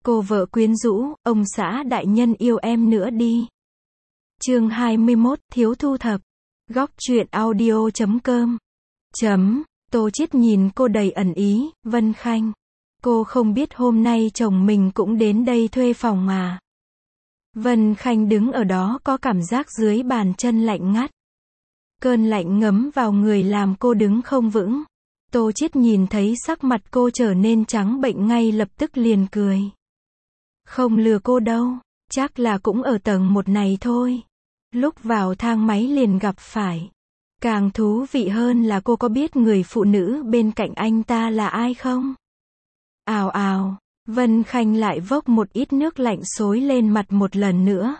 Cô vợ quyến rũ, ông xã đại nhân yêu em nữa đi. Chương 21, thiếu thu thập. Góc truyện audio.com. Tô Chiết nhìn cô đầy ẩn ý, Vân Khanh. Cô không biết hôm nay chồng mình cũng đến đây thuê phòng à. Vân Khanh đứng ở đó có cảm giác dưới bàn chân lạnh ngắt. Cơn lạnh ngấm vào người làm cô đứng không vững. Tô Chiết nhìn thấy sắc mặt cô trở nên trắng bệnh ngay lập tức liền cười. Không lừa cô đâu, chắc là cũng ở tầng 1 này thôi. Lúc vào thang máy liền gặp phải. Càng thú vị hơn là cô có biết người phụ nữ bên cạnh anh ta là ai không? Ào ào, Vân Khanh lại vốc một ít nước lạnh xối lên mặt một lần nữa.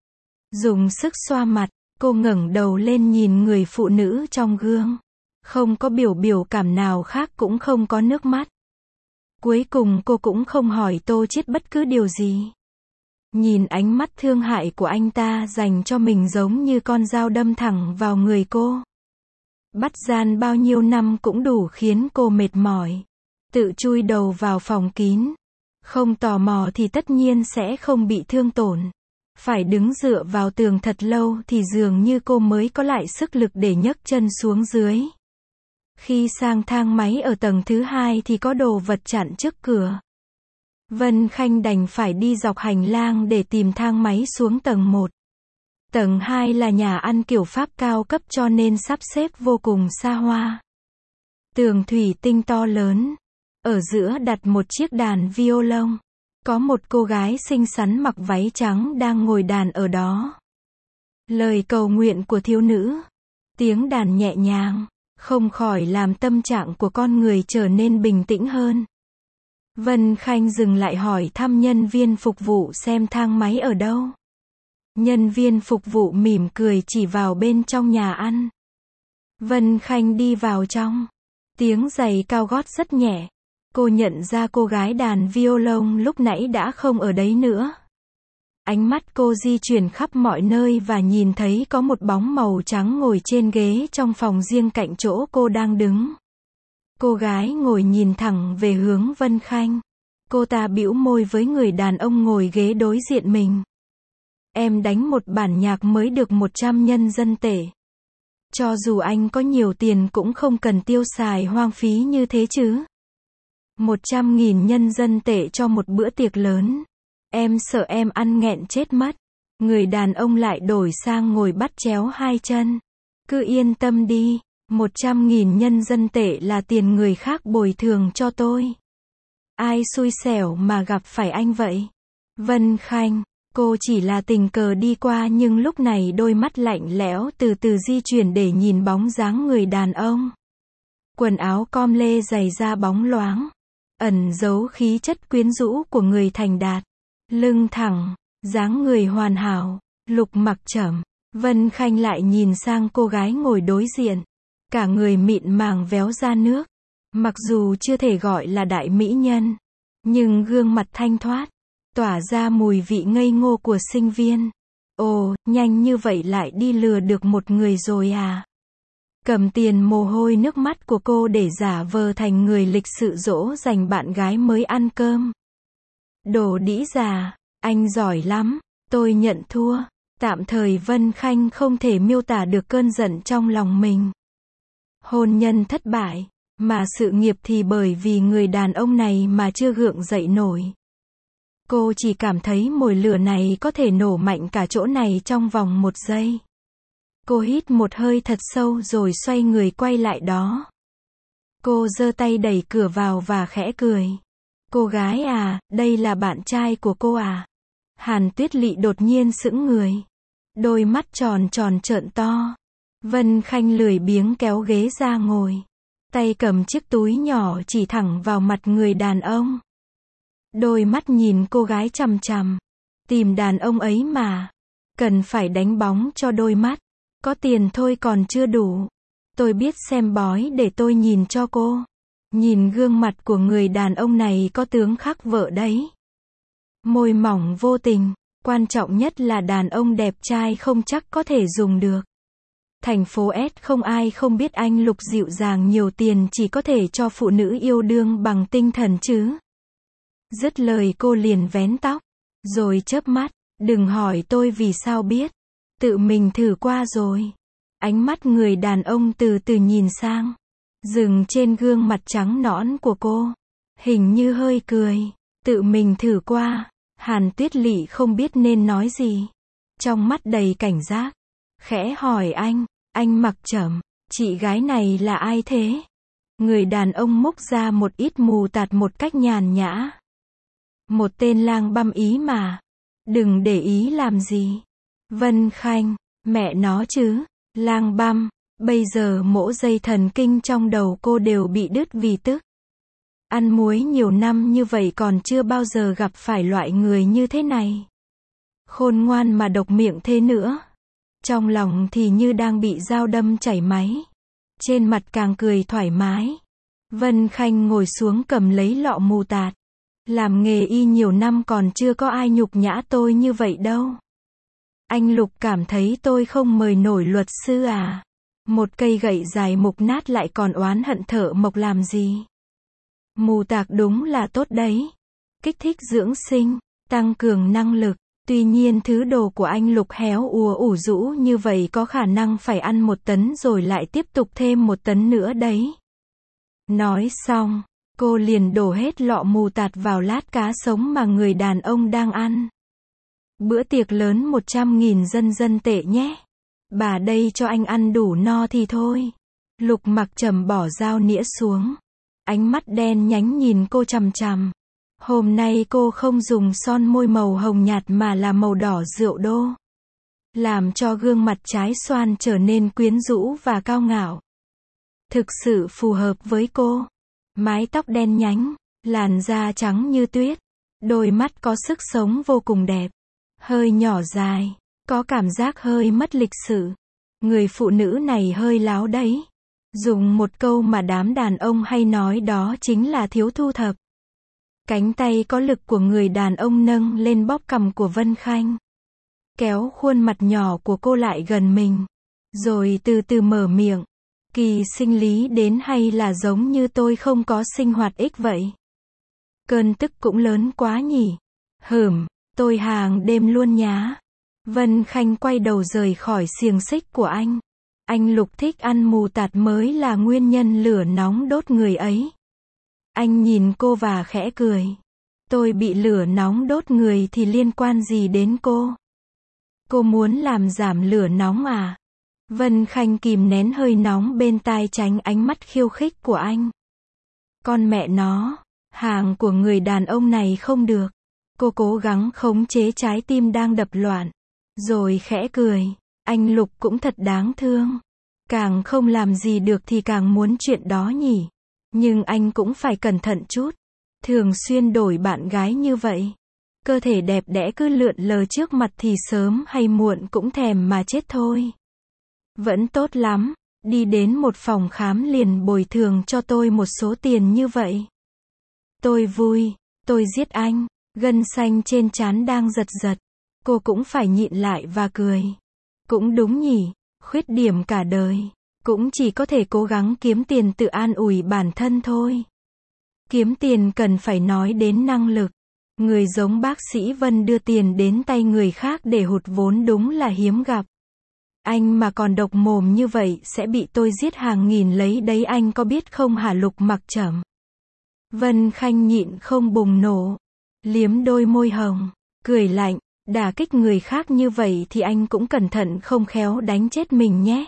Dùng sức xoa mặt, cô ngẩng đầu lên nhìn người phụ nữ trong gương. Không có biểu cảm nào khác, cũng không có nước mắt. Cuối cùng cô cũng không hỏi Tô Chiết bất cứ điều gì. Nhìn ánh mắt thương hại của anh ta dành cho mình giống như con dao đâm thẳng vào người cô. Bắt gian bao nhiêu năm cũng đủ khiến cô mệt mỏi. Tự chui đầu vào phòng kín. Không tò mò thì tất nhiên sẽ không bị thương tổn. Phải đứng dựa vào tường thật lâu thì dường như cô mới có lại sức lực để nhấc chân xuống dưới. Khi sang thang máy ở tầng thứ 2 thì có đồ vật chặn trước cửa. Vân Khanh đành phải đi dọc hành lang để tìm thang máy xuống tầng 1. Tầng 2 là nhà ăn kiểu Pháp cao cấp cho nên sắp xếp vô cùng xa hoa. Tường thủy tinh to lớn. Ở giữa đặt một chiếc đàn violon. Có một cô gái xinh xắn mặc váy trắng đang ngồi đàn ở đó. Lời cầu nguyện của thiếu nữ. Tiếng đàn nhẹ nhàng, không khỏi làm tâm trạng của con người trở nên bình tĩnh hơn. Vân Khanh dừng lại hỏi thăm nhân viên phục vụ xem thang máy ở đâu. Nhân viên phục vụ mỉm cười chỉ vào bên trong nhà ăn. Vân Khanh đi vào trong. Tiếng giày cao gót rất nhẹ. Cô nhận ra cô gái đàn violon lúc nãy đã không ở đấy nữa. Ánh mắt cô di chuyển khắp mọi nơi và nhìn thấy có một bóng màu trắng ngồi trên ghế trong phòng riêng cạnh chỗ cô đang đứng. Cô gái ngồi nhìn thẳng về hướng Vân Khanh. Cô ta bĩu môi với người đàn ông ngồi ghế đối diện mình. Em đánh một bản nhạc mới được 100 nhân dân tệ. Cho dù anh có nhiều tiền cũng không cần tiêu xài hoang phí như thế chứ. 100.000 nhân dân tệ cho một bữa tiệc lớn. Em sợ em ăn nghẹn chết mất. Người đàn ông lại đổi sang ngồi bắt chéo hai chân. Cứ yên tâm đi, 100.000 nhân dân tệ là tiền người khác bồi thường cho tôi. Ai xui xẻo mà gặp phải anh vậy? Vân Khanh, cô chỉ là tình cờ đi qua nhưng lúc này đôi mắt lạnh lẽo từ từ di chuyển để nhìn bóng dáng người đàn ông. Quần áo com lê giày da bóng loáng, ẩn giấu khí chất quyến rũ của người thành đạt. Lưng thẳng, dáng người hoàn hảo, lục mặc trầm. Vân Khanh lại nhìn sang cô gái ngồi đối diện. Cả người mịn màng véo ra nước. Mặc dù chưa thể gọi là đại mỹ nhân, nhưng gương mặt thanh thoát, tỏa ra mùi vị ngây ngô của sinh viên. Ồ, nhanh như vậy lại đi lừa được một người rồi à? Cầm tiền mồ hôi nước mắt của cô để giả vờ thành người lịch sự dỗ dành bạn gái mới ăn cơm. Đồ đĩ già, anh giỏi lắm, tôi nhận thua. Tạm thời Vân Khanh không thể miêu tả được cơn giận trong lòng mình. Hôn nhân thất bại, mà sự nghiệp thì bởi vì người đàn ông này mà chưa gượng dậy nổi. Cô chỉ cảm thấy mồi lửa này có thể nổ mạnh cả chỗ này trong vòng 1 giây. Cô hít một hơi thật sâu rồi xoay người quay lại đó. Cô giơ tay đẩy cửa vào và khẽ cười. Cô gái à, đây là bạn trai của cô à? Hàn Tuyết Lị đột nhiên sững người. Đôi mắt tròn tròn trợn to. Vân Khanh lười biếng kéo ghế ra ngồi. Tay cầm chiếc túi nhỏ chỉ thẳng vào mặt người đàn ông. Đôi mắt nhìn cô gái chằm chằm. Tìm đàn ông ấy mà. Cần phải đánh bóng cho đôi mắt. Có tiền thôi còn chưa đủ. Tôi biết xem bói để tôi nhìn cho cô. Nhìn gương mặt của người đàn ông này có tướng khắc vợ đấy. Môi mỏng vô tình. Quan trọng nhất là đàn ông đẹp trai không chắc có thể dùng được. Thành phố S không ai không biết anh Lục dịu dàng nhiều tiền chỉ có thể cho phụ nữ yêu đương bằng tinh thần chứ. Dứt lời cô liền vén tóc, rồi chớp mắt, đừng hỏi tôi vì sao biết. Tự mình thử qua rồi. Ánh mắt người đàn ông từ từ nhìn sang, dừng trên gương mặt trắng nõn của cô. Hình như hơi cười. Tự mình thử qua. Hàn Tuyết Lị không biết nên nói gì. Trong mắt đầy cảnh giác. Khẽ hỏi anh Mặc Trầm, chị gái này là ai thế? Người đàn ông múc ra một ít mù tạt một cách nhàn nhã. Một tên lang băm ý mà. Đừng để ý làm gì. Vân Khanh, mẹ nó chứ, lang băm, bây giờ mỗi dây thần kinh trong đầu cô đều bị đứt vì tức. Ăn muối nhiều năm như vậy còn chưa bao giờ gặp phải loại người như thế này. Khôn ngoan mà độc miệng thế nữa. Trong lòng thì như đang bị dao đâm chảy máy. Trên mặt càng cười thoải mái. Vân Khanh ngồi xuống cầm lấy lọ mù tạt. Làm nghề y nhiều năm còn chưa có ai nhục nhã tôi như vậy đâu. Anh Lục cảm thấy tôi không mời nổi luật sư à? Một cây gậy dài mục nát lại còn oán hận thợ mộc làm gì? Mù tạt đúng là tốt đấy. Kích thích dưỡng sinh, tăng cường năng lực. Tuy nhiên thứ đồ của anh Lục héo úa ủ rũ như vậy có khả năng phải ăn 1 tấn rồi lại tiếp tục thêm 1 tấn nữa đấy. Nói xong, cô liền đổ hết lọ mù tạt vào lát cá sống mà người đàn ông đang ăn. Bữa tiệc lớn 100.000 dân dân tệ nhé. Bà đây cho anh ăn đủ no thì thôi. Lục Mặc Trầm bỏ dao nĩa xuống. Ánh mắt đen nhánh nhìn cô chằm chằm. Hôm nay cô không dùng son môi màu hồng nhạt mà là màu đỏ rượu đô. Làm cho gương mặt trái xoan trở nên quyến rũ và cao ngạo. Thực sự phù hợp với cô. Mái tóc đen nhánh, làn da trắng như tuyết. Đôi mắt có sức sống vô cùng đẹp. Hơi nhỏ dài, có cảm giác hơi mất lịch sự. Người phụ nữ này hơi láo đấy. Dùng một câu mà đám đàn ông hay nói đó chính là thiếu thu thập. Cánh tay có lực của người đàn ông nâng lên bóp cằm của Vân Khanh. Kéo khuôn mặt nhỏ của cô lại gần mình. Rồi từ từ mở miệng. Kỳ sinh lý đến hay là giống như tôi không có sinh hoạt ích vậy? Cơn tức cũng lớn quá nhỉ. Tôi hàng đêm luôn nhá. Vân Khanh quay đầu rời khỏi xiềng xích của anh. Anh Lục thích ăn mù tạt mới là nguyên nhân lửa nóng đốt người ấy. Anh nhìn cô và khẽ cười. Tôi bị lửa nóng đốt người thì liên quan gì đến cô? Cô muốn làm giảm lửa nóng à? Vân Khanh kìm nén hơi nóng bên tai tránh ánh mắt khiêu khích của anh. Con mẹ nó, hàng của người đàn ông này không được. Cô cố gắng khống chế trái tim đang đập loạn. Rồi khẽ cười. Anh Lục cũng thật đáng thương. Càng không làm gì được thì càng muốn chuyện đó nhỉ. Nhưng anh cũng phải cẩn thận chút. Thường xuyên đổi bạn gái như vậy. Cơ thể đẹp đẽ cứ lượn lờ trước mặt thì sớm hay muộn cũng thèm mà chết thôi. Vẫn tốt lắm. Đi đến một phòng khám liền bồi thường cho tôi một số tiền như vậy. Tôi vui. Tôi giết anh. Gân xanh trên trán đang giật giật. Cô cũng phải nhịn lại và cười. Cũng đúng nhỉ. Khuyết điểm cả đời. Cũng chỉ có thể cố gắng kiếm tiền tự an ủi bản thân thôi. Kiếm tiền cần phải nói đến năng lực. Người giống bác sĩ Vân đưa tiền đến tay người khác để hụt vốn đúng là hiếm gặp. Anh mà còn độc mồm như vậy sẽ bị tôi giết hàng nghìn lấy đấy anh có biết không hả Lục Mặc Trầm? Vân Khanh nhịn không bùng nổ. Liếm đôi môi hồng. Cười lạnh. Đả kích người khác như vậy thì anh cũng cẩn thận không khéo đánh chết mình nhé.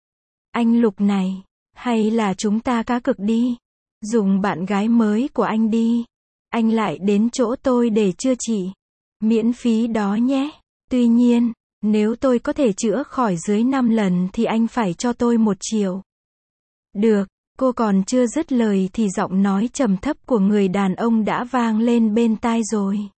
Anh Lục này. Hay là chúng ta cá cược đi. Dùng bạn gái mới của anh đi. Anh lại đến chỗ tôi để chữa trị. Miễn phí đó nhé. Tuy nhiên, nếu tôi có thể chữa khỏi dưới 5 lần thì anh phải cho tôi 1 triệu. Được, cô còn chưa dứt lời thì giọng nói trầm thấp của người đàn ông đã vang lên bên tai rồi.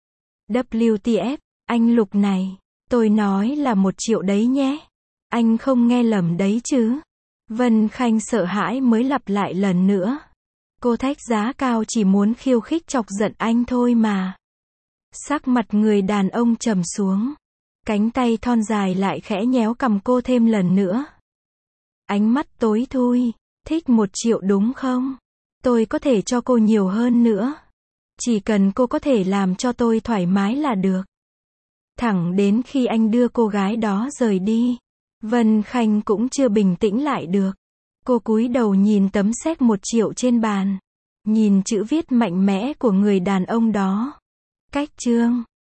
WTF, anh Lục này, tôi nói là 1 triệu đấy nhé. Anh không nghe lầm đấy chứ. Vân Khanh sợ hãi mới lặp lại lần nữa. Cô thách giá cao chỉ muốn khiêu khích chọc giận anh thôi mà. Sắc mặt người đàn ông trầm xuống. Cánh tay thon dài lại khẽ nhéo cằm cô thêm lần nữa. Ánh mắt tối thui. Thích 1 triệu đúng không? Tôi có thể cho cô nhiều hơn nữa. Chỉ cần cô có thể làm cho tôi thoải mái là được. Thẳng đến khi anh đưa cô gái đó rời đi, Vân Khanh cũng chưa bình tĩnh lại được. Cô cúi đầu nhìn tấm séc 1 triệu trên bàn. Nhìn chữ viết mạnh mẽ của người đàn ông đó. Cách chương